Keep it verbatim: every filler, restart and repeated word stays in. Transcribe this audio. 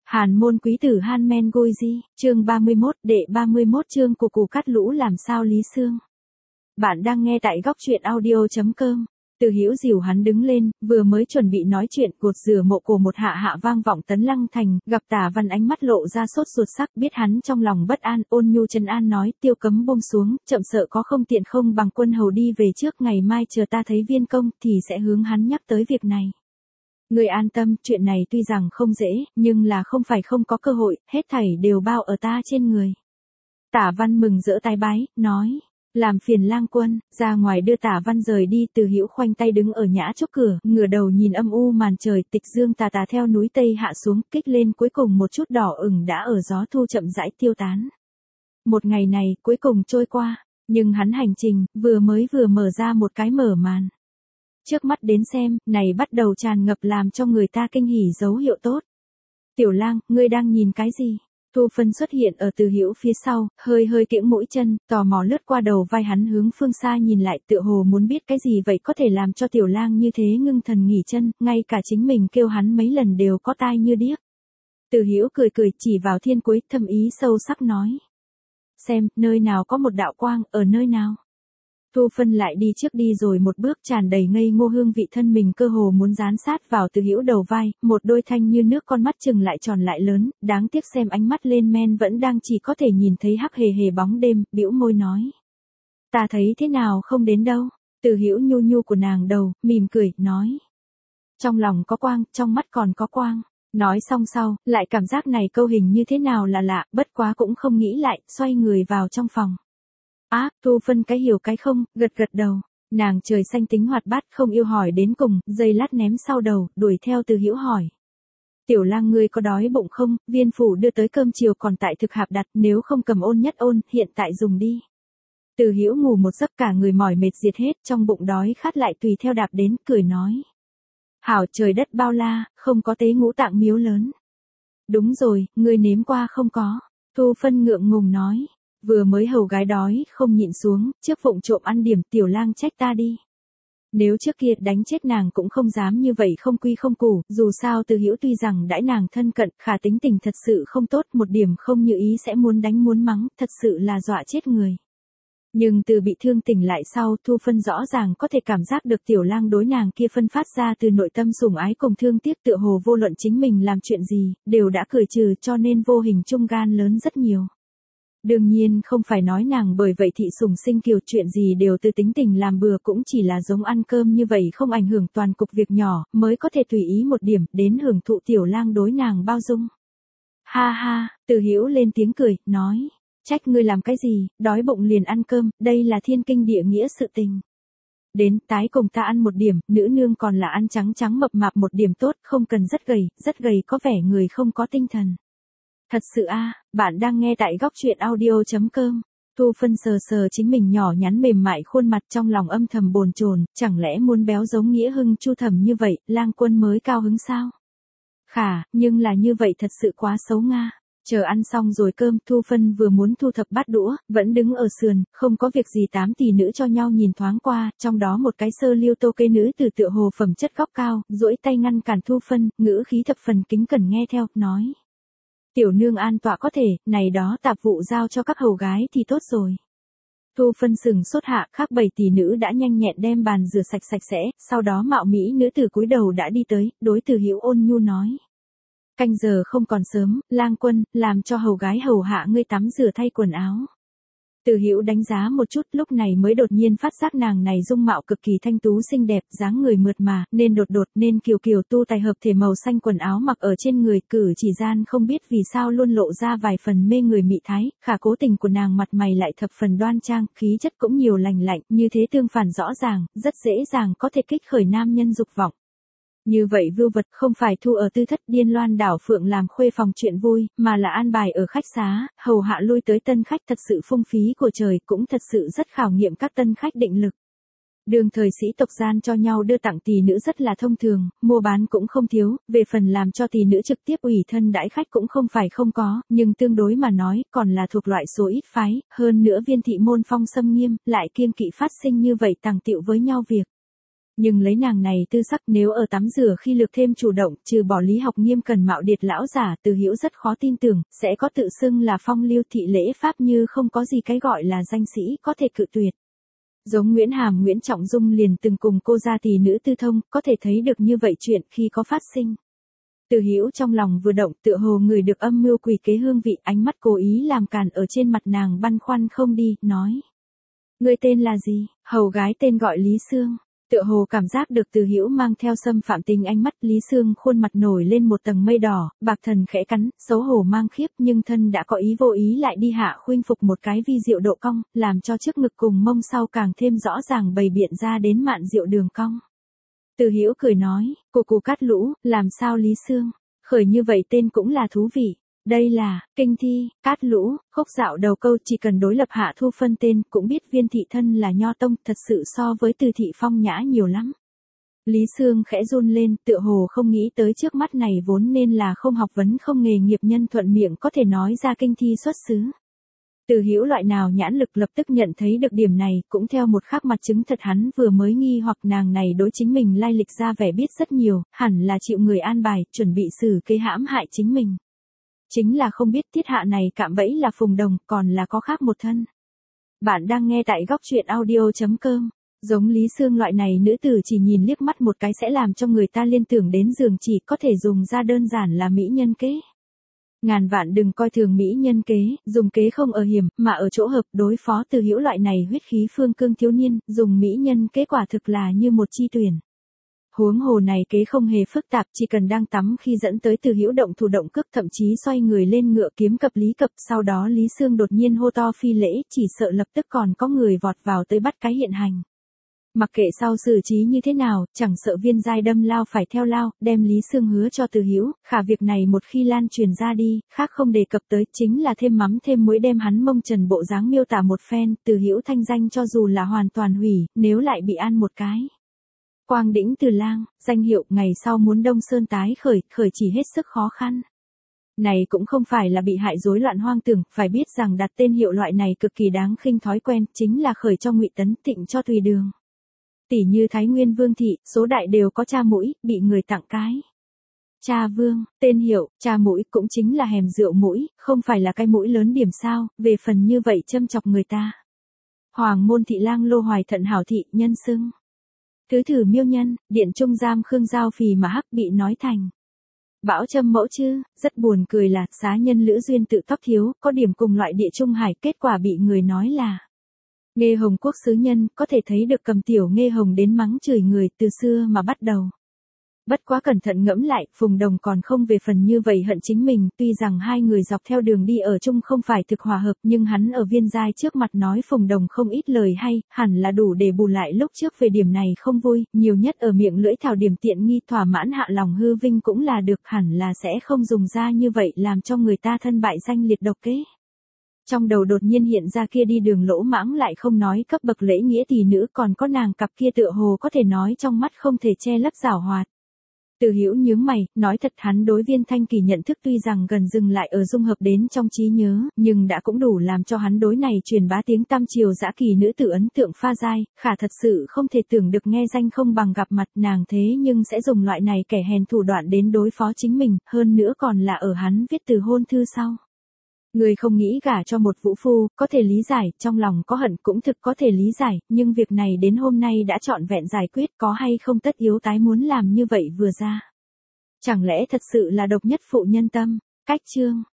Hàn môn quý tử Han Men Gôi Di, chương ba mươi mốt, đệ ba mươi mốt chương của củ cắt lũ làm sao Lý Sương. Bạn đang nghe tại góc truyện audio.com. Từ Hữu dìu hắn đứng lên, vừa mới chuẩn bị nói chuyện, cột rửa mộ của một hạ hạ vang vọng Tấn Lăng Thành, gặp Tả Văn ánh mắt lộ ra sốt ruột sắc, biết hắn trong lòng bất an, ôn nhu trấn an nói, Tiêu Cấm buông xuống, chậm sợ có không tiện không bằng quân hầu đi về trước, ngày mai chờ ta thấy viên công thì sẽ hướng hắn nhắc tới việc này. Người an tâm, chuyện này tuy rằng không dễ, nhưng là không phải không có cơ hội, hết thảy đều bao ở ta trên người. Tả Văn mừng rỡ tay bái, nói, làm phiền lang quân, ra ngoài đưa Tả Văn rời đi. Từ Hữu khoanh tay đứng ở nhã chốt cửa, ngửa đầu nhìn âm u màn trời, tịch dương tà tà theo núi Tây hạ xuống, kích lên cuối cùng một chút đỏ ửng đã ở gió thu chậm rãi tiêu tán. Một ngày này, cuối cùng trôi qua, nhưng hắn hành trình, vừa mới vừa mở ra một cái mở màn. Trước mắt đến xem, này bắt đầu tràn ngập làm cho người ta kinh hỉ dấu hiệu tốt. Tiểu lang, ngươi đang nhìn cái gì? Thu Phân xuất hiện ở Từ Hữu phía sau, hơi hơi kiễng mũi chân, tò mò lướt qua đầu vai hắn hướng phương xa nhìn lại, tựa hồ muốn biết cái gì vậy có thể làm cho tiểu lang như thế ngưng thần nghỉ chân, ngay cả chính mình kêu hắn mấy lần đều có tai như điếc. Từ Hữu cười cười chỉ vào thiên cuối, thâm ý sâu sắc nói. Xem, nơi nào có một đạo quang, ở nơi nào? Thu Phân lại đi trước đi rồi một bước, tràn đầy ngây ngô hương vị, thân mình cơ hồ muốn dán sát vào Từ Hữu đầu vai, một đôi thanh như nước con mắt chừng lại tròn lại lớn, đáng tiếc xem ánh mắt lên men vẫn đang chỉ có thể nhìn thấy hắc hề hề bóng đêm, bĩu môi nói. Ta thấy thế nào không đến đâu. Từ Hữu nhu nhu của nàng đầu, mỉm cười, nói. Trong lòng có quang, trong mắt còn có quang. Nói xong sau, lại cảm giác này câu hình như thế nào là lạ, bất quá cũng không nghĩ lại, xoay người vào trong phòng. Á, à, Thu Phân cái hiểu cái không, gật gật đầu. Nàng trời xanh tính hoạt bát, không yêu hỏi đến cùng, giây lát ném sau đầu, đuổi theo Từ Hữu hỏi. Tiểu lang ngươi có đói bụng không, viên phủ đưa tới cơm chiều còn tại thực hạp đặt, nếu không cầm ôn nhất ôn, hiện tại dùng đi. Từ Hữu ngủ một giấc cả người mỏi mệt diệt hết, trong bụng đói khát lại tùy theo đạp đến, cười nói. Hảo trời đất bao la, không có tế ngũ tạng miếu lớn. Đúng rồi, ngươi nếm qua không có. Thu Phân ngượng ngùng nói. Vừa mới hầu gái đói, không nhịn xuống, trước vụng trộm ăn điểm, tiểu lang trách ta đi. Nếu trước kia đánh chết nàng cũng không dám như vậy không quy không củ, dù sao Từ Hữu tuy rằng đãi nàng thân cận, khả tính tình thật sự không tốt, một điểm không như ý sẽ muốn đánh muốn mắng, thật sự là dọa chết người. Nhưng từ bị thương tỉnh lại sau, Thu Phân rõ ràng có thể cảm giác được tiểu lang đối nàng kia phân phát ra từ nội tâm sủng ái cùng thương tiếc, tựa hồ vô luận chính mình làm chuyện gì, đều đã cười trừ, cho nên vô hình trung gan lớn rất nhiều. Đương nhiên không phải nói nàng bởi vậy thị sủng sinh kiều, chuyện gì đều từ tính tình làm bừa, cũng chỉ là giống ăn cơm như vậy không ảnh hưởng toàn cục việc nhỏ, mới có thể tùy ý một điểm, đến hưởng thụ tiểu lang đối nàng bao dung. Ha ha, Từ Hữu lên tiếng cười, nói, trách ngươi làm cái gì, đói bụng liền ăn cơm, đây là thiên kinh địa nghĩa sự tình. Đến, tái cùng ta ăn một điểm, nữ nương còn là ăn trắng trắng mập mạp một điểm tốt, không cần rất gầy, rất gầy có vẻ người không có tinh thần. Thật sự a, à, bạn đang nghe tại góc truyện audio.com. Thu Phân sờ sờ chính mình nhỏ nhắn mềm mại khuôn mặt, trong lòng âm thầm bồn chồn, chẳng lẽ muốn béo giống Nghĩa Hưng Chu Thẩm như vậy, lang quân mới cao hứng sao? Khả, nhưng là như vậy thật sự quá xấu nga. Chờ ăn xong rồi cơm, Thu Phân vừa muốn thu thập bát đũa, vẫn đứng ở sườn, không có việc gì, tám tỷ nữ cho nhau nhìn thoáng qua, trong đó một cái sơ liêu tô kê nữ từ tựa hồ phẩm chất góc cao, duỗi tay ngăn cản Thu Phân, ngữ khí thập phần kính cẩn nghe theo, nói. Tiểu nương an tọa có thể, này đó tạp vụ giao cho các hầu gái thì tốt rồi. Thu Phân sừng sốt hạ, khác bảy tỷ nữ đã nhanh nhẹn đem bàn rửa sạch sạch sẽ, sau đó mạo mỹ nữ từ cúi đầu đã đi tới, đối Từ Hữu ôn nhu nói. Canh giờ không còn sớm, lang quân, làm cho hầu gái hầu hạ ngươi tắm rửa thay quần áo. Từ Hữu đánh giá một chút, lúc này mới đột nhiên phát giác nàng này dung mạo cực kỳ thanh tú xinh đẹp, dáng người mượt mà, nên đột đột, nên kiều kiều tu tài hợp thể màu xanh quần áo mặc ở trên người, cử chỉ gian không biết vì sao luôn lộ ra vài phần mê người mị thái, khả cố tình của nàng mặt mày lại thập phần đoan trang, khí chất cũng nhiều lành lạnh, như thế tương phản rõ ràng, rất dễ dàng có thể kích khởi nam nhân dục vọng. Như vậy vưu vật không phải thu ở tư thất điên loan đảo phượng làm khuê phòng chuyện vui, mà là an bài ở khách xá, hầu hạ lui tới tân khách, thật sự phung phí của trời, cũng thật sự rất khảo nghiệm các tân khách định lực. Đường thời sĩ tộc gian cho nhau đưa tặng tỷ nữ rất là thông thường, mua bán cũng không thiếu, về phần làm cho tỷ nữ trực tiếp ủy thân đãi khách cũng không phải không có, nhưng tương đối mà nói, còn là thuộc loại số ít phái, hơn nữa viên thị môn phong xâm nghiêm, lại kiêng kỵ phát sinh như vậy tàng tiệu với nhau việc. Nhưng lấy nàng này tư sắc nếu ở tắm rửa khi lược thêm chủ động, trừ bỏ Lý Học Nghiêm cần mạo điệt lão giả, Từ Hiểu rất khó tin tưởng, sẽ có tự xưng là phong lưu thị lễ pháp như không có gì cái gọi là danh sĩ có thể cự tuyệt. Giống Nguyễn Hàm Nguyễn Trọng Dung liền từng cùng cô gia tỷ nữ tư thông, có thể thấy được như vậy chuyện khi có phát sinh. Từ Hiểu trong lòng vừa động, tựa hồ người được âm mưu quỷ kế hương vị, ánh mắt cố ý làm càn ở trên mặt nàng băn khoăn không đi, nói: "Ngươi tên là gì?" Hầu gái tên gọi Lý Sương. Tựa hồ cảm giác được Từ Hiểu mang theo xâm phạm tình ánh mắt, Lý Sương khuôn mặt nổi lên một tầng mây đỏ, bạc thần khẽ cắn, xấu hổ mang khiếp, nhưng thân đã có ý vô ý lại đi hạ khuynh phục một cái vi diệu độ cong, làm cho trước ngực cùng mông sau càng thêm rõ ràng bày biện ra đến mạn diệu đường cong. Từ Hiểu cười nói: "Cù cù cát lũ, làm sao Lý Sương? Khởi như vậy tên cũng là thú vị. Đây là kinh thi, cát lũ, khúc dạo đầu câu, chỉ cần đối lập hạ thu phân tên, cũng biết viên thị thân là nho tông, thật sự so với Từ thị phong nhã nhiều lắm." Lý Sương khẽ run lên, tựa hồ không nghĩ tới trước mắt này vốn nên là không học vấn không nghề nghiệp nhân thuận miệng có thể nói ra kinh thi xuất xứ. Từ Hiểu loại nào nhãn lực lập tức nhận thấy được điểm này, cũng theo một khắc mặt chứng thật hắn vừa mới nghi hoặc nàng này đối chính mình lai lịch ra vẻ biết rất nhiều, hẳn là chịu người an bài, chuẩn bị xử kế hãm hại chính mình. Chính là không biết thiết hạ này cạm bẫy là Phùng Đồng, còn là có khác một thân. Bạn đang nghe tại góc truyện audio chấm com. Giống Lý Sương loại này nữ tử chỉ nhìn liếc mắt một cái sẽ làm cho người ta liên tưởng đến giường chỉ có thể dùng ra đơn giản là mỹ nhân kế. Ngàn vạn đừng coi thường mỹ nhân kế, dùng kế không ở hiểm, mà ở chỗ hợp, đối phó Từ Hiểu loại này huyết khí phương cương thiếu niên, dùng mỹ nhân kế quả thực là như một chi tuyển. Huống hồ này kế không hề phức tạp, chỉ cần đang tắm khi dẫn tới Từ Hiểu động thủ động cước, thậm chí xoay người lên ngựa kiếm cập Lý Cập, sau đó Lý Sương đột nhiên hô to phi lễ, chỉ sợ lập tức còn có người vọt vào tới bắt cái hiện hành. Mặc kệ sau xử trí như thế nào, chẳng sợ viên giai đâm lao phải theo lao, đem Lý Sương hứa cho Từ Hiểu, khả việc này một khi lan truyền ra đi, khác không đề cập tới, chính là thêm mắm thêm muối đem hắn mông trần bộ dáng miêu tả một phen, Từ Hiểu thanh danh cho dù là hoàn toàn hủy, nếu lại bị an một cái Quang Đĩnh Từ Lang, danh hiệu ngày sau muốn Đông Sơn tái khởi, khởi chỉ hết sức khó khăn. Này cũng không phải là bị hại rối loạn hoang tưởng, phải biết rằng đặt tên hiệu loại này cực kỳ đáng khinh thói quen, chính là khởi cho Ngụy Tấn Tịnh cho tùy đường. Tỷ như Thái Nguyên Vương thị, số đại đều có cha mũi, bị người tặng cái cha Vương, tên hiệu, cha mũi cũng chính là hèm rượu mũi, không phải là cái mũi lớn điểm sao, về phần như vậy châm chọc người ta. Hoàng môn thị lang Lô Hoài Thận hảo thị, nhân xưng thứ thử miêu nhân, điện trung giam Khương Giao Phì mà hắc bị nói thành bão châm mẫu chứ, rất buồn cười là xá nhân Lữ Duyên tự tóc thiếu, có điểm cùng loại địa trung hải, kết quả bị người nói là Nghê Hồng quốc sứ nhân, có thể thấy được cầm tiểu Nghê Hồng đến mắng chửi người từ xưa mà bắt đầu. Bất quá cẩn thận ngẫm lại, Phùng Đồng còn không về phần như vậy hận chính mình, tuy rằng hai người dọc theo đường đi ở chung không phải thực hòa hợp, nhưng hắn ở viên giai trước mặt nói Phùng Đồng không ít lời hay, hẳn là đủ để bù lại lúc trước về điểm này không vui, nhiều nhất ở miệng lưỡi thảo điểm tiện nghi thỏa mãn hạ lòng hư vinh cũng là được, hẳn là sẽ không dùng ra như vậy làm cho người ta thân bại danh liệt độc kế. Trong đầu đột nhiên hiện ra kia đi đường lỗ mãng lại không nói cấp bậc lễ nghĩa tỷ nữ, còn có nàng cặp kia tựa hồ có thể nói trong mắt không thể che lấp giảo hoạt. Từ Hiểu nhướng mày, nói thật hắn đối Viên Thanh Kỳ nhận thức tuy rằng gần dừng lại ở dung hợp đến trong trí nhớ, nhưng đã cũng đủ làm cho hắn đối này truyền bá tiếng tăm triều dã kỳ nữ tử ấn tượng pha dai, khả thật sự không thể tưởng được nghe danh không bằng gặp mặt nàng thế nhưng sẽ dùng loại này kẻ hèn thủ đoạn đến đối phó chính mình, hơn nữa còn là ở hắn viết từ hôn thư sau. Người không nghĩ gả cho một vũ phu, có thể lý giải, trong lòng có hận cũng thực có thể lý giải, nhưng việc này đến hôm nay đã trọn vẹn giải quyết, có hay không tất yếu tái muốn làm như vậy vừa ra. Chẳng lẽ thật sự là độc nhất phụ nhân tâm, cách chương.